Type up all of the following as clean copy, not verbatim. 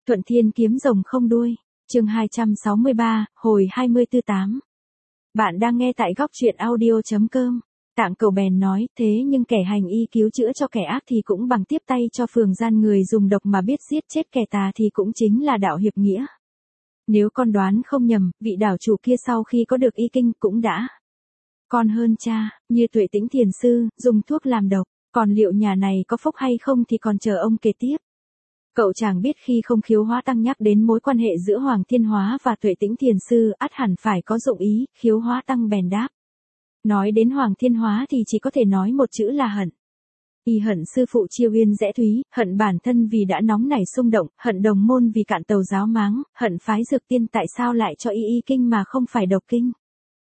Thuận Thiên kiếm rồng không đuôi. Chương 263, hồi 24/8. Bạn đang nghe tại góc truyện audio.com. Tạng Cẩu bèn nói, thế nhưng kẻ hành y cứu chữa cho kẻ ác thì cũng bằng tiếp tay cho phường gian người dùng độc mà biết giết chết kẻ tà thì cũng chính là đạo hiệp nghĩa. Nếu con đoán không nhầm, vị đảo chủ kia sau khi có được y kinh cũng đã còn hơn cha, như Tuệ Tĩnh Thiền sư, dùng thuốc làm độc, còn liệu nhà này có phúc hay không thì còn chờ ông kể tiếp. Cậu chàng biết khi không Khiếu Hóa Tăng nhắc đến mối quan hệ giữa Hoàng Thiên Hóa và Tuệ Tĩnh Thiền sư, ắt hẳn phải có dụng ý. Khiếu Hóa Tăng bèn đáp. Nói đến Hoàng Thiên Hóa thì chỉ có thể nói một chữ là hận. Y hận sư phụ Chiêu Uyên Dẽ Thúy, hận bản thân vì đã nóng nảy xung động, hận đồng môn vì cạn tàu giáo máng, hận phái Dược Tiên tại sao lại cho y kinh mà không phải độc kinh.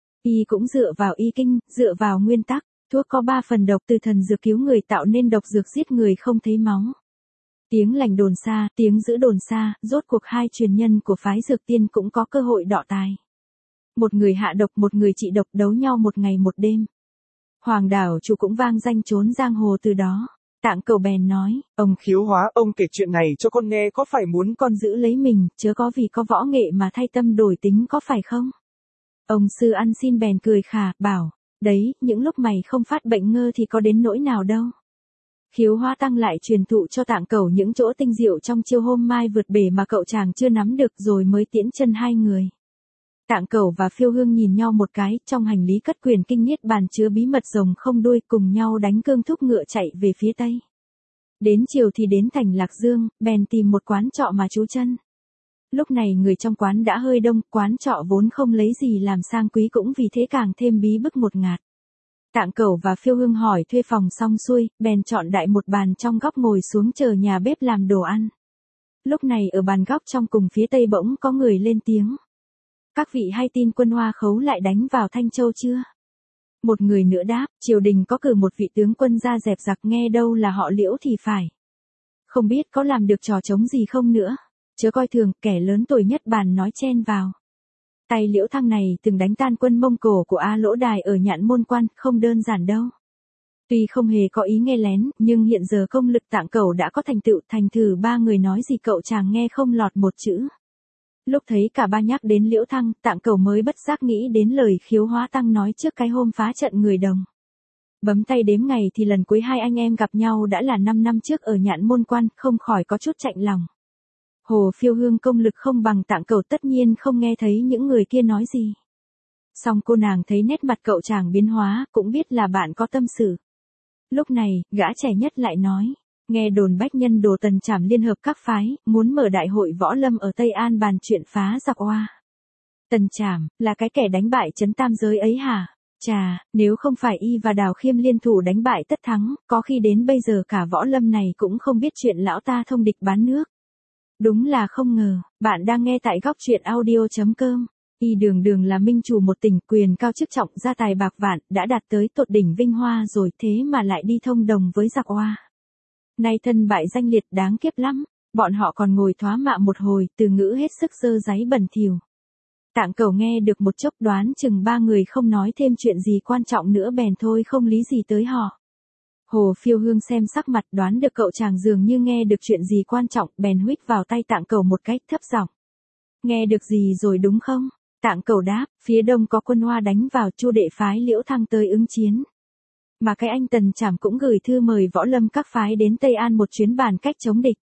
Y cũng dựa vào y kinh, dựa vào nguyên tắc, thuốc có 3 phần độc, từ thần dược cứu người tạo nên độc dược giết người không thấy máu. Tiếng lành đồn xa, tiếng dữ đồn xa, rốt cuộc hai truyền nhân của phái Dược Tiên cũng có cơ hội đọ tài. Một người hạ độc, một người trị độc, đấu nhau một ngày một đêm. Hoàng đảo chủ cũng vang danh trốn giang hồ từ đó. Tạng Cẩu bèn nói, ông Khiếu Hóa, ông kể chuyện này cho con nghe có phải muốn con giữ lấy mình, chớ có vì có võ nghệ mà thay tâm đổi tính có phải không? Ông sư ăn xin bèn cười khà, bảo, đấy, những lúc mày không phát bệnh ngơ thì có đến nỗi nào đâu. Khiếu Hóa Tăng lại truyền thụ cho Tạng Cẩu những chỗ tinh diệu trong chiêu hôm mai vượt bể mà cậu chàng chưa nắm được rồi mới tiễn chân hai người. Tạng Cẩu và Phiêu Hương nhìn nhau một cái, trong hành lý cất quyền kinh niết bàn chứa bí mật rồng không đuôi, cùng nhau đánh cương thúc ngựa chạy về phía tây. Đến chiều thì đến thành Lạc Dương, bèn tìm một quán trọ mà trú chân. Lúc này người trong quán đã hơi đông, quán trọ vốn không lấy gì làm sang quý cũng vì thế càng thêm bí bức ngột ngạt. Tạng Cẩu và Phiêu Hương hỏi thuê phòng xong xuôi, bèn chọn đại một bàn trong góc ngồi xuống chờ nhà bếp làm đồ ăn. Lúc này ở bàn góc trong cùng phía tây bỗng có người lên tiếng. Các vị hay tin quân Hoa Khấu lại đánh vào Thanh Châu chưa? Một người nữa đáp, triều đình có cử một vị tướng quân ra dẹp giặc, nghe đâu là họ Liễu thì phải. Không biết có làm được trò trống gì không nữa. Chớ coi thường, kẻ lớn tuổi nhất bàn nói chen vào. Tay Liễu Thăng này từng đánh tan quân Mông Cổ của A Lỗ Đài ở Nhạn Môn Quan, không đơn giản đâu. Tuy không hề có ý nghe lén, nhưng hiện giờ công lực Tạng Cẩu đã có thành tựu, thành thử ba người nói gì cậu chàng nghe không lọt một chữ. Lúc thấy cả ba nhắc đến Liễu Thăng, Tạng Cẩu mới bất giác nghĩ đến lời Khiếu Hóa Tăng nói trước cái hôm phá trận người Đồng. Bấm tay đếm ngày thì lần cuối hai anh em gặp nhau đã là 5 năm trước ở Nhạn Môn Quan, không khỏi có chút chạnh lòng. Hồ Phiêu Hương công lực không bằng Tạng Cẩu tất nhiên không nghe thấy những người kia nói gì. Song cô nàng thấy nét mặt cậu chàng biến hóa, cũng biết là bạn có tâm sự. Lúc này, gã trẻ nhất lại nói, nghe đồn Bách Nhân Đồ Tần Trảm liên hợp các phái, muốn mở đại hội võ lâm ở Tây An bàn chuyện phá giặc Oa. Tần Trảm, là cái kẻ đánh bại trấn tam giới ấy hả? Chà, nếu không phải y và Đào Khiêm liên thủ đánh bại Tất Thắng, có khi đến bây giờ cả võ lâm này cũng không biết chuyện lão ta thông địch bán nước. Đúng là không ngờ, bạn đang nghe tại góc truyện audio.com. Y đường đường là minh chủ một tỉnh, quyền cao chức trọng, gia tài bạc vạn, đã đạt tới tột đỉnh vinh hoa rồi, thế mà lại đi thông đồng với giặc Oa. Nay thân bại danh liệt, đáng kiếp lắm. Bọn họ còn ngồi thoá mạ một hồi, từ ngữ hết sức dơ dáy bẩn thỉu. Tạng Cẩu nghe được một chốc đoán chừng ba người không nói thêm chuyện gì quan trọng nữa bèn thôi không lý gì tới họ. Hồ Phiêu Hương xem sắc mặt đoán được cậu chàng dường như nghe được chuyện gì quan trọng, bèn huých vào tay Tạng Cẩu một cách thấp giọng. Nghe được gì rồi đúng không? Tạng Cẩu đáp, phía đông có quân Hoa đánh vào, Chu đệ phái Liễu Thăng tới ứng chiến. Mà cái anh Tần Trảm cũng gửi thư mời võ lâm các phái đến Tây An một chuyến bàn cách chống địch.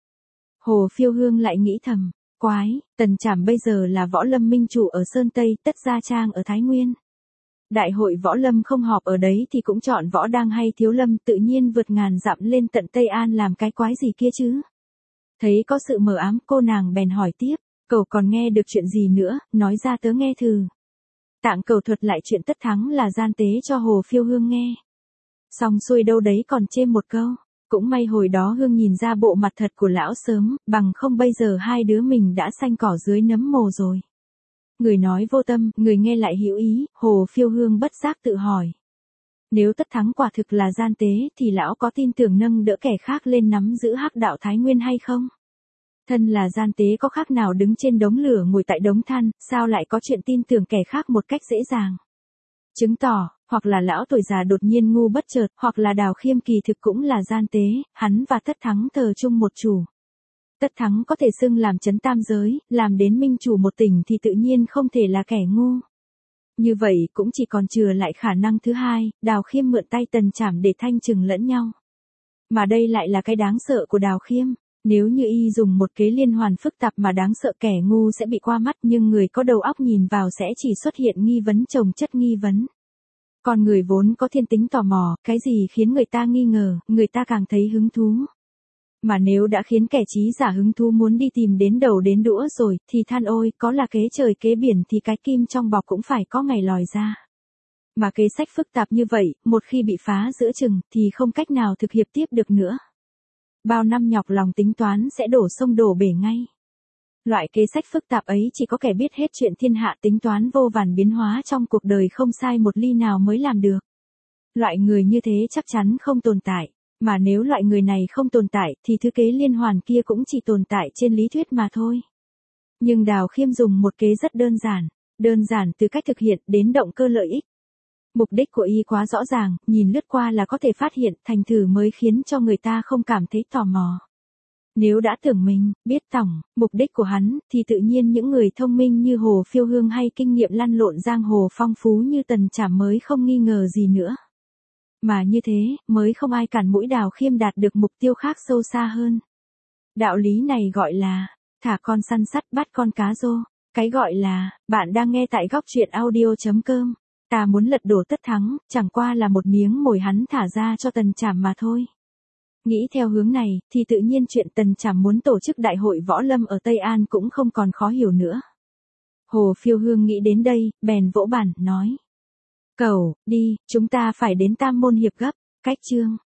Hồ Phiêu Hương lại nghĩ thầm, quái, Tần Trảm bây giờ là võ lâm minh chủ ở Sơn Tây, Tất Gia Trang ở Thái Nguyên. Đại hội võ lâm không họp ở đấy thì cũng chọn Võ Đang hay Thiếu Lâm, tự nhiên vượt ngàn dặm lên tận Tây An làm cái quái gì kia chứ. Thấy có sự mờ ám, cô nàng bèn hỏi tiếp, cậu còn nghe được chuyện gì nữa, nói ra tớ nghe thử. Tạng Cẩu thuật lại chuyện Tất Thắng là gian tế cho Hồ Phiêu Hương nghe. Xong xuôi đâu đấy còn chêm một câu, cũng may hồi đó Hương nhìn ra bộ mặt thật của lão sớm, bằng không bây giờ hai đứa mình đã xanh cỏ dưới nấm mồ rồi. Người nói vô tâm, người nghe lại hữu ý, Hồ Phiêu Hương bất giác tự hỏi. Nếu Tất Thắng quả thực là gian tế thì lão có tin tưởng nâng đỡ kẻ khác lên nắm giữ hắc đạo Thái Nguyên hay không? Thân là gian tế có khác nào đứng trên đống lửa ngồi tại đống than, sao lại có chuyện tin tưởng kẻ khác một cách dễ dàng? Chứng tỏ, hoặc là lão tuổi già đột nhiên ngu bất chợt, hoặc là Đào Khiêm kỳ thực cũng là gian tế, hắn và Tất Thắng thờ chung một chủ. Tất Thắng có thể xưng làm trấn tam giới, làm đến minh chủ một tỉnh thì tự nhiên không thể là kẻ ngu. Như vậy cũng chỉ còn chừa lại khả năng thứ hai, Đào Khiêm mượn tay Tần Trảm để thanh trừng lẫn nhau. Mà đây lại là cái đáng sợ của Đào Khiêm. Nếu như y dùng một kế liên hoàn phức tạp mà đáng sợ, kẻ ngu sẽ bị qua mắt, nhưng người có đầu óc nhìn vào sẽ chỉ xuất hiện nghi vấn chồng chất nghi vấn. Con người vốn có thiên tính tò mò, cái gì khiến người ta nghi ngờ, người ta càng thấy hứng thú. Mà nếu đã khiến kẻ trí giả hứng thú muốn đi tìm đến đầu đến đũa rồi, thì than ôi, có là kế trời kế biển thì cái kim trong bọc cũng phải có ngày lòi ra. Mà kế sách phức tạp như vậy, một khi bị phá giữa chừng, thì không cách nào thực hiện tiếp được nữa. Bao năm nhọc lòng tính toán sẽ đổ sông đổ bể ngay. Loại kế sách phức tạp ấy chỉ có kẻ biết hết chuyện thiên hạ tính toán vô vàn biến hóa trong cuộc đời không sai một ly nào mới làm được. Loại người như thế chắc chắn không tồn tại. Mà nếu loại người này không tồn tại thì thứ kế liên hoàn kia cũng chỉ tồn tại trên lý thuyết mà thôi. Nhưng Đào Khiêm dùng một kế rất đơn giản từ cách thực hiện đến động cơ lợi ích. Mục đích của y quá rõ ràng, nhìn lướt qua là có thể phát hiện, thành thử mới khiến cho người ta không cảm thấy tò mò. Nếu đã tưởng mình biết tổng mục đích của hắn, thì tự nhiên những người thông minh như Hồ Phiêu Hương hay kinh nghiệm lăn lộn giang hồ phong phú như Tần Trảm mới không nghi ngờ gì nữa. Mà như thế, mới không ai cản mũi Đào Khiêm đạt được mục tiêu khác sâu xa hơn. Đạo lý này gọi là, thả con săn sắt bắt con cá rô. Cái gọi là, bạn đang nghe tại góc truyện audio.com. Ta muốn lật đổ Tất Thắng, chẳng qua là một miếng mồi hắn thả ra cho Tần Trảm mà thôi. Nghĩ theo hướng này, thì tự nhiên chuyện Tần Trảm muốn tổ chức đại hội võ lâm ở Tây An cũng không còn khó hiểu nữa. Hồ Phiêu Hương nghĩ đến đây, bèn vỗ bàn, nói. Cẩu, đi, chúng ta phải đến Tam Môn hiệp gấp, cách chương.